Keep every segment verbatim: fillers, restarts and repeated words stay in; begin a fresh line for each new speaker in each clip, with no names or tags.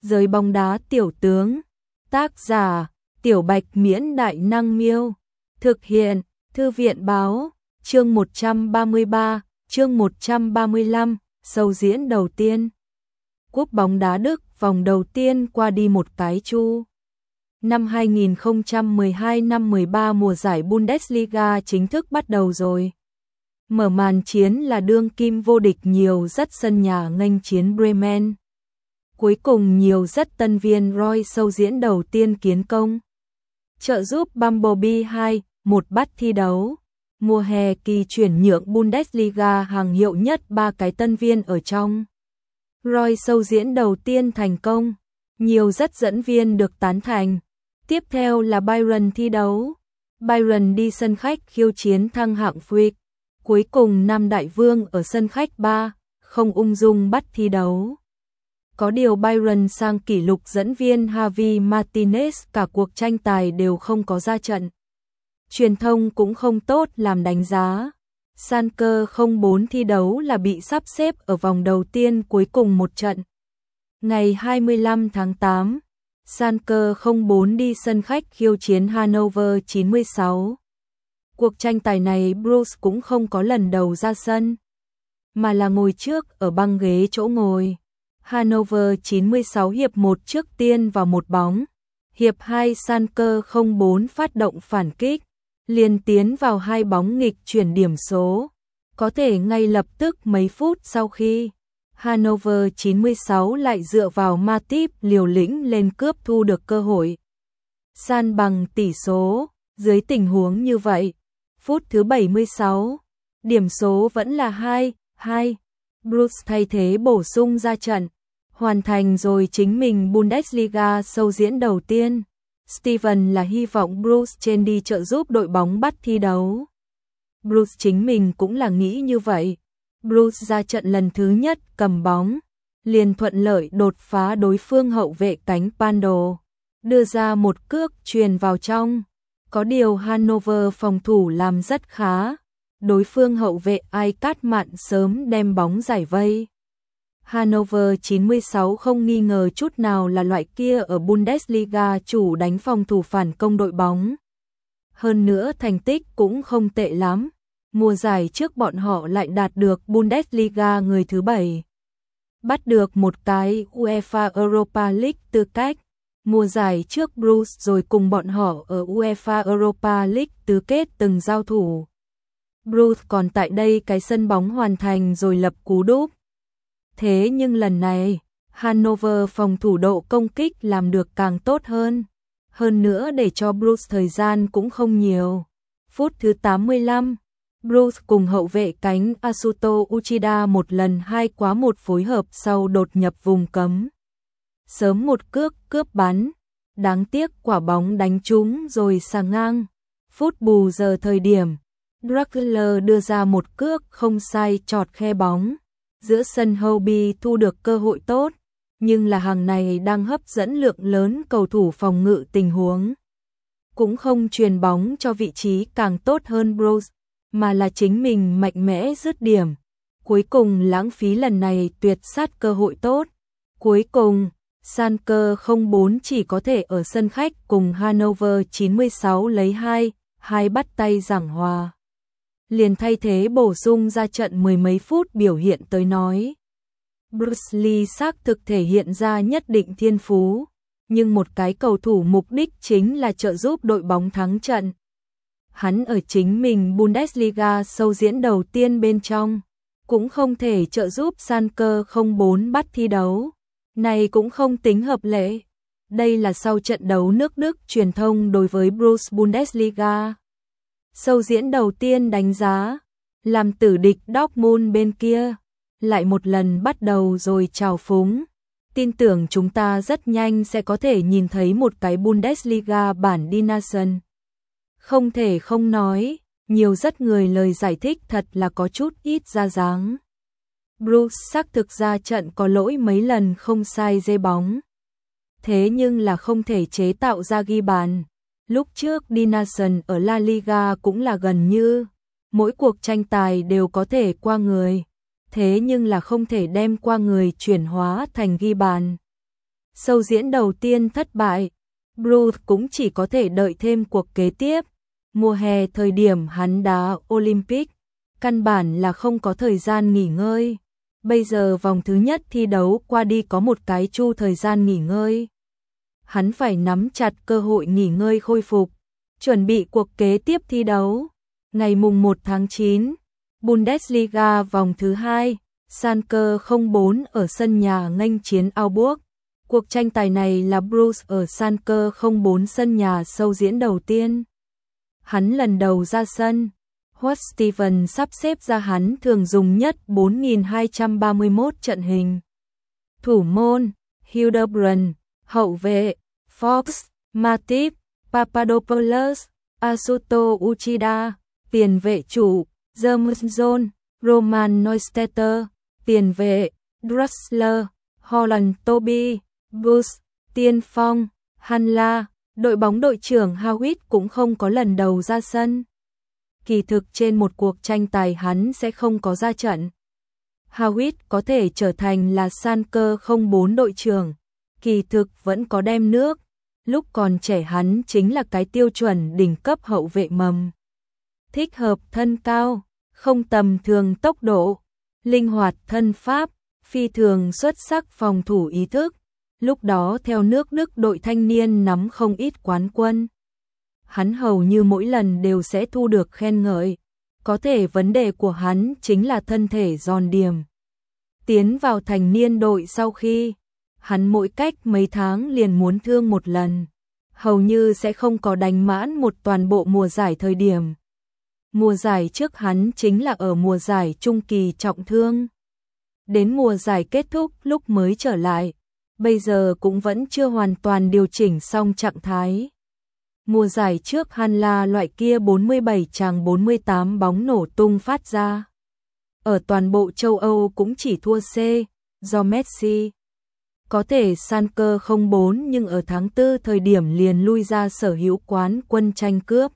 Giới bóng đá tiểu tướng. Tác giả: Tiểu Bạch Miễn Đại Năng Miêu. Thực hiện: Thư viện Báo. Chương một trăm ba mươi ba, chương một trăm ba mươi lăm, sâu diễn đầu tiên. Cúp bóng đá Đức vòng đầu tiên qua đi một cái chu. Năm hai nghìn không trăm mười hai năm mười ba mùa giải Bundesliga chính thức bắt đầu rồi. Mở màn chiến là đương kim vô địch nhiều rất sân nhà nghênh chiến Bremen. Cuối cùng nhiều rất tân viên Roy sâu diễn đầu tiên kiến công. Trợ giúp Bumblebee hai một bắt thi đấu. Mùa hè kỳ chuyển nhượng Bundesliga hàng hiệu nhất ba cái tân viên ở trong. Roy sâu diễn đầu tiên thành công. Nhiều rất dẫn viên được tán thành. Tiếp theo là Bayern thi đấu. Bayern đi sân khách khiêu chiến thăng hạng Frick. Cuối cùng Nam Đại Vương ở sân khách ba không ung dung bắt thi đấu. Có điều Bayern sang kỷ lục dẫn viên Javi Martinez cả cuộc tranh tài đều không có ra trận. Truyền thông cũng không tốt làm đánh giá. Schalke không bốn thi đấu là bị sắp xếp ở vòng đầu tiên cuối cùng một trận. Ngày hai mươi lăm tháng tám, Schalke không bốn đi sân khách khiêu chiến Hannover chín mươi sáu. Cuộc tranh tài này Bruce cũng không có lần đầu ra sân, mà là ngồi trước ở băng ghế chỗ ngồi. Hannover chín mươi sáu hiệp một trước tiên vào một bóng. Hiệp hai Schalke không bốn phát động phản kích, liền tiến vào hai bóng nghịch chuyển điểm số. Có thể ngay lập tức mấy phút sau khi Hannover chín mươi sáu lại dựa vào Matip liều lĩnh lên cướp thu được cơ hội san bằng tỷ số. Dưới tình huống như vậy, phút thứ bảy mươi sáu, điểm số vẫn là hai hai. Bruce thay thế bổ sung ra trận, hoàn thành rồi chính mình Bundesliga sâu diễn đầu tiên. Steven là hy vọng Bruce trên đi trợ giúp đội bóng bắt thi đấu. Bruce chính mình cũng là nghĩ như vậy. Bruce ra trận lần thứ nhất cầm bóng, liền thuận lợi đột phá đối phương hậu vệ cánh Pando, đưa ra một cước truyền vào trong. Có điều Hannover phòng thủ làm rất khá, đối phương hậu vệ Ai Cát Mạn sớm đem bóng giải vây. Hannover chín mươi sáu không nghi ngờ chút nào là loại kia ở Bundesliga chủ đánh phòng thủ phản công đội bóng. Hơn nữa thành tích cũng không tệ lắm. Mùa giải trước bọn họ lại đạt được Bundesliga người thứ bảy. Bắt được một cái UEFA Europa League tư cách. Mùa giải trước Bruce rồi cùng bọn họ ở UEFA Europa League tứ kết từng giao thủ. Bruce còn tại đây cái sân bóng hoàn thành rồi lập cú đúp. Thế nhưng lần này, Hannover phòng thủ độ công kích làm được càng tốt hơn. Hơn nữa để cho Bruce thời gian cũng không nhiều. Phút thứ tám mươi lăm, Bruce cùng hậu vệ cánh Asuto Uchida một lần hai quá một phối hợp sau đột nhập vùng cấm. Sớm một cước cướp bắn, đáng tiếc quả bóng đánh trúng rồi xà ngang. Phút bù giờ thời điểm, Draxler đưa ra một cước không sai chọt khe bóng. Giữa sân Hobie thu được cơ hội tốt, nhưng là hàng này đang hấp dẫn lượng lớn cầu thủ phòng ngự tình huống. Cũng không truyền bóng cho vị trí càng tốt hơn Bruce, mà là chính mình mạnh mẽ dứt điểm. Cuối cùng lãng phí lần này tuyệt sát cơ hội tốt. Cuối cùng, Schalke không bốn chỉ có thể ở sân khách cùng Hannover chín mươi sáu lấy hai hai bắt tay giảng hòa. Liền thay thế bổ sung ra trận mười mấy phút biểu hiện tới nói. Bruce Lee xác thực thể hiện ra nhất định thiên phú, nhưng một cái cầu thủ mục đích chính là trợ giúp đội bóng thắng trận. Hắn ở chính mình Bundesliga sâu diễn đầu tiên bên trong, cũng không thể trợ giúp Schalke không bốn bắt thi đấu. Này cũng không tính hợp lệ. Đây là sau trận đấu nước Đức truyền thông đối với Bruce Bundesliga sâu diễn đầu tiên đánh giá, làm tử địch Dortmund bên kia, lại một lần bắt đầu rồi trào phúng. Tin tưởng chúng ta rất nhanh sẽ có thể nhìn thấy một cái Bundesliga bản Die Nation. Không thể không nói, nhiều rất người lời giải thích thật là có chút ít ra dáng. Bruce xác thực ra trận có lỗi mấy lần không sai dê bóng. Thế nhưng là không thể chế tạo ra ghi bàn. Lúc trước Die Nation ở La Liga cũng là gần như mỗi cuộc tranh tài đều có thể qua người. Thế nhưng là không thể đem qua người chuyển hóa thành ghi bàn. Show diễn đầu tiên thất bại, Bruce cũng chỉ có thể đợi thêm cuộc kế tiếp. Mùa hè thời điểm hắn đá Olympic, căn bản là không có thời gian nghỉ ngơi. Bây giờ vòng thứ nhất thi đấu qua đi có một cái chu thời gian nghỉ ngơi. Hắn phải nắm chặt cơ hội nghỉ ngơi khôi phục, chuẩn bị cuộc kế tiếp thi đấu. Ngày mùng một tháng chín, Bundesliga vòng thứ hai, Schalke không bốn ở sân nhà nghênh chiến Augsburg. Cuộc tranh tài này là Bruce ở Schalke không bốn sân nhà show diễn đầu tiên. Hắn lần đầu ra sân, Howard Steven sắp xếp ra hắn thường dùng nhất bốn nghìn hai trăm ba mươi mốt trận hình. Thủ môn, Hildebrand, hậu vệ, Fox, Matip, Papadopoulos, Asuto Uchida, tiền vệ chủ, James Jones, Roman Neustetter, tiền vệ, Drexler, Holland Toby, Bush, tiên phong, Hanla. Đội bóng đội trưởng Howitt cũng không có lần đầu ra sân. Kỳ thực trên một cuộc tranh tài hắn sẽ không có ra trận. Howitt có thể trở thành là Schalke không bốn đội trưởng, kỳ thực vẫn có đem nước. Lúc còn trẻ hắn chính là cái tiêu chuẩn đỉnh cấp hậu vệ mầm. Thích hợp thân cao, không tầm thường tốc độ, linh hoạt thân pháp, phi thường xuất sắc phòng thủ ý thức. Lúc đó theo nước Đức đội thanh niên nắm không ít quán quân. Hắn hầu như mỗi lần đều sẽ thu được khen ngợi. Có thể vấn đề của hắn chính là thân thể giòn điềm. Tiến vào thành niên đội sau khi, hắn mỗi cách mấy tháng liền muốn thương một lần. Hầu như sẽ không có đánh mãn một toàn bộ mùa giải thời điểm. Mùa giải trước hắn chính là ở mùa giải trung kỳ trọng thương. Đến mùa giải kết thúc lúc mới trở lại. Bây giờ cũng vẫn chưa hoàn toàn điều chỉnh xong trạng thái. Mùa giải trước Hanla loại kia bốn mươi bảy chàng bốn mươi tám bóng nổ tung phát ra. Ở toàn bộ châu Âu cũng chỉ thua C, do Messi. Có thể Schalke không bốn nhưng ở tháng tư thời điểm liền lui ra sở hữu quán quân tranh cướp.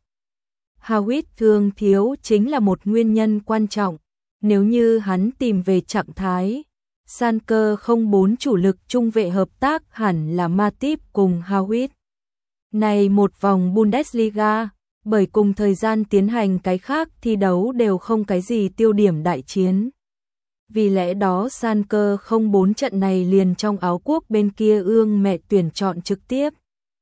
Howitt thương thiếu chính là một nguyên nhân quan trọng. Nếu như hắn tìm về trạng thái, Schalke không bốn chủ lực trung vệ hợp tác hẳn là Matip cùng Howitt. Này một vòng Bundesliga, bởi cùng thời gian tiến hành cái khác thi đấu đều không cái gì tiêu điểm đại chiến. Vì lẽ đó Schalke không bốn trận này liền trong áo quốc bên kia ương mẹ tuyển chọn trực tiếp.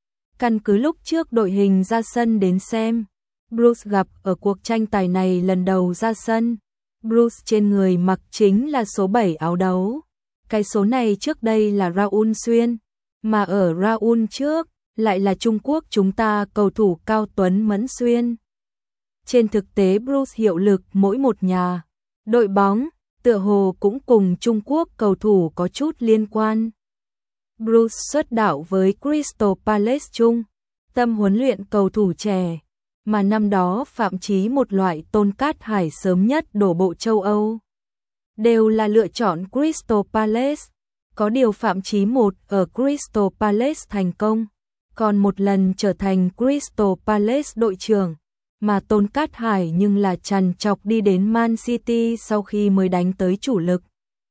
Căn cứ lúc trước đội hình ra sân đến xem, Bruce gặp ở cuộc tranh tài này lần đầu ra sân. Bruce trên người mặc chính là số bảy áo đấu. Cái số này trước đây là Raul xuyên, mà ở Raul trước lại là Trung Quốc chúng ta cầu thủ Cao Tuấn Mẫn xuyên. Trên thực tế Bruce hiệu lực mỗi một nhà, đội bóng, tựa hồ cũng cùng Trung Quốc cầu thủ có chút liên quan. Bruce xuất đạo với Crystal Palace chung, tâm huấn luyện cầu thủ trẻ, mà năm đó Phạm Chí một loại Tôn Cát Hải sớm nhất đổ bộ châu Âu. Đều là lựa chọn Crystal Palace, có điều Phạm Chí một ở Crystal Palace thành công, còn một lần trở thành Crystal Palace đội trưởng, mà Tôn Cát Hải nhưng là trằn trọc đi đến Man City sau khi mới đánh tới chủ lực.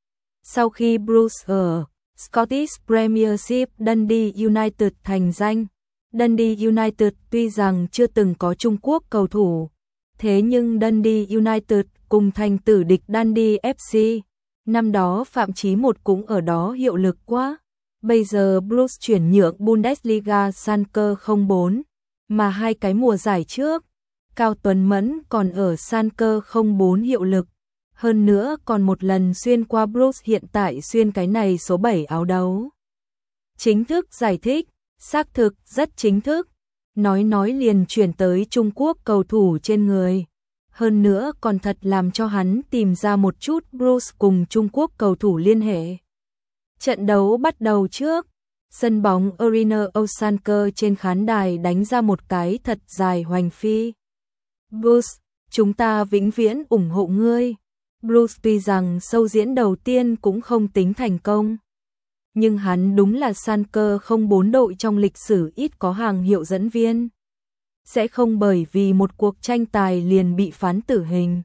Sau khi Bruce ở Scottish Premiership Dundee United thành danh, Dundee United tuy rằng chưa từng có Trung Quốc cầu thủ, thế nhưng Dundee United cùng thành tử địch Dundee ép xê, năm đó Phạm Chí một cũng ở đó hiệu lực quá. Bây giờ Bruce chuyển nhượng Bundesliga Schalke không bốn, mà hai cái mùa giải trước, Cao Tuấn Mẫn còn ở Schalke không bốn hiệu lực, hơn nữa còn một lần xuyên qua Bruce hiện tại xuyên cái này số bảy áo đấu. Chính thức giải thích, xác thực rất chính thức, nói nói liền chuyển tới Trung Quốc cầu thủ trên người. Hơn nữa còn thật làm cho hắn tìm ra một chút Bruce cùng Trung Quốc cầu thủ liên hệ. Trận đấu bắt đầu trước, sân bóng Arena Schalke trên khán đài đánh ra một cái thật dài hoành phi. Bruce, chúng ta vĩnh viễn ủng hộ ngươi. Bruce tuy rằng show diễn đầu tiên cũng không tính thành công, nhưng hắn đúng là Schalke không bốn đội trong lịch sử ít có hàng hiệu dẫn viên. Sẽ không bởi vì một cuộc tranh tài liền bị phán tử hình.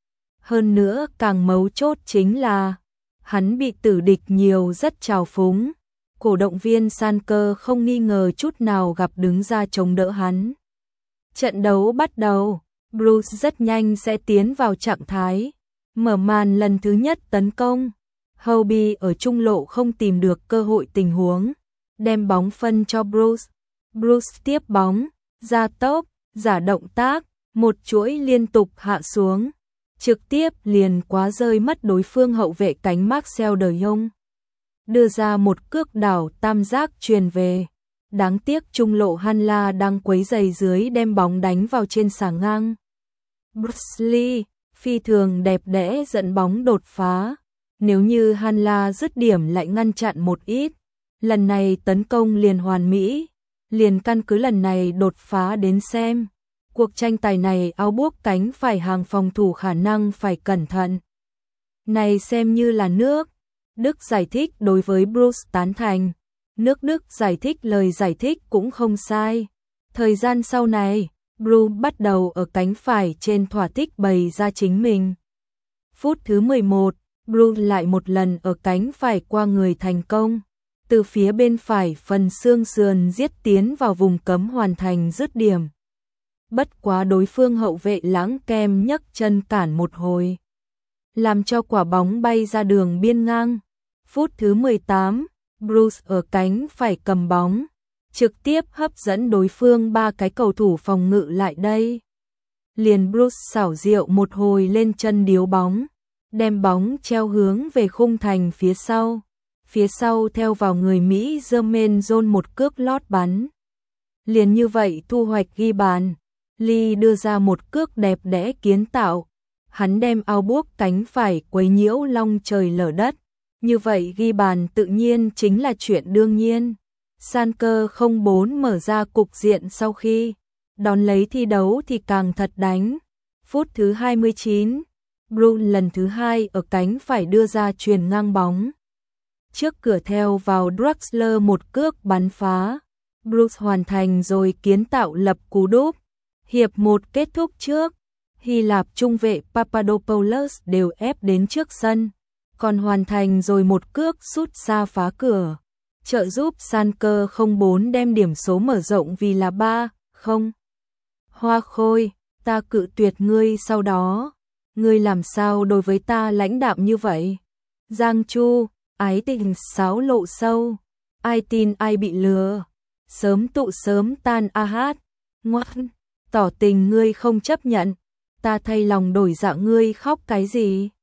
Hơn nữa càng mấu chốt chính là hắn bị tử địch nhiều rất trào phúng. Cổ động viên Sanker không nghi ngờ chút nào gặp đứng ra chống đỡ hắn. Trận đấu bắt đầu, Bruce rất nhanh sẽ tiến vào trạng thái. Mở màn lần thứ nhất tấn công. Hobie ở trung lộ không tìm được cơ hội tình huống. Đem bóng phân cho Bruce. Bruce tiếp bóng, ra tốc, giả động tác, một chuỗi liên tục hạ xuống. Trực tiếp liền quá rơi mất đối phương hậu vệ cánh Marcel de Jong. Đưa ra một cước đảo tam giác truyền về. Đáng tiếc trung lộ Hanla đang quấy giày dưới đem bóng đánh vào trên xà ngang. Bruce Lee, phi thường đẹp đẽ dẫn bóng đột phá. Nếu như Hanla dứt điểm lại ngăn chặn một ít. Lần này tấn công liền hoàn mỹ. Liền căn cứ lần này đột phá đến xem. Cuộc tranh tài này áo buốc cánh phải hàng phòng thủ khả năng phải cẩn thận. Này xem như là nước. Đức giải thích đối với Bruce tán thành. Nước Đức giải thích lời giải thích cũng không sai. Thời gian sau này, Bruce bắt đầu ở cánh phải trên thỏa thích bày ra chính mình. Phút thứ mười một, Bruce lại một lần ở cánh phải qua người thành công. Từ phía bên phải phần xương sườn giết tiến vào vùng cấm hoàn thành dứt điểm. Bất quá đối phương hậu vệ Lãng Kem nhấc chân cản một hồi. Làm cho quả bóng bay ra đường biên ngang. Phút thứ mười tám, Bruce ở cánh phải cầm bóng. Trực tiếp hấp dẫn đối phương ba cái cầu thủ phòng ngự lại đây. Liền Bruce xảo diệu một hồi lên chân điếu bóng. Đem bóng treo hướng về khung thành phía sau. Phía sau theo vào người Mỹ Jermaine John một cước lót bắn. Liền như vậy thu hoạch ghi bàn. Lee đưa ra một cước đẹp đẽ kiến tạo. Hắn đem áo buốc cánh phải quấy nhiễu long trời lở đất. Như vậy ghi bàn tự nhiên chính là chuyện đương nhiên. Sanker không bốn mở ra cục diện sau khi đón lấy thi đấu thì càng thật đánh. Phút thứ hai mươi chín, Bruce lần thứ hai ở cánh phải đưa ra chuyền ngang bóng. Trước cửa theo vào Draxler một cước bắn phá. Bruce hoàn thành rồi kiến tạo lập cú đúp. Hiệp một kết thúc trước. Hy Lạp trung vệ Papadopoulos đều ép đến trước sân. Còn hoàn thành rồi một cước sút xa phá cửa. Trợ giúp Sanker không bốn đem điểm số mở rộng vì là ba không. Hoa Khôi, ta cự tuyệt ngươi sau đó. Ngươi làm sao đối với ta lãnh đạm như vậy? Giang Chu, ái tình sáo lộ sâu. Ai tin ai bị lừa. Sớm tụ sớm tan a hát. Ngoan, tỏ tình ngươi không chấp nhận. Ta thay lòng đổi dạ ngươi khóc cái gì?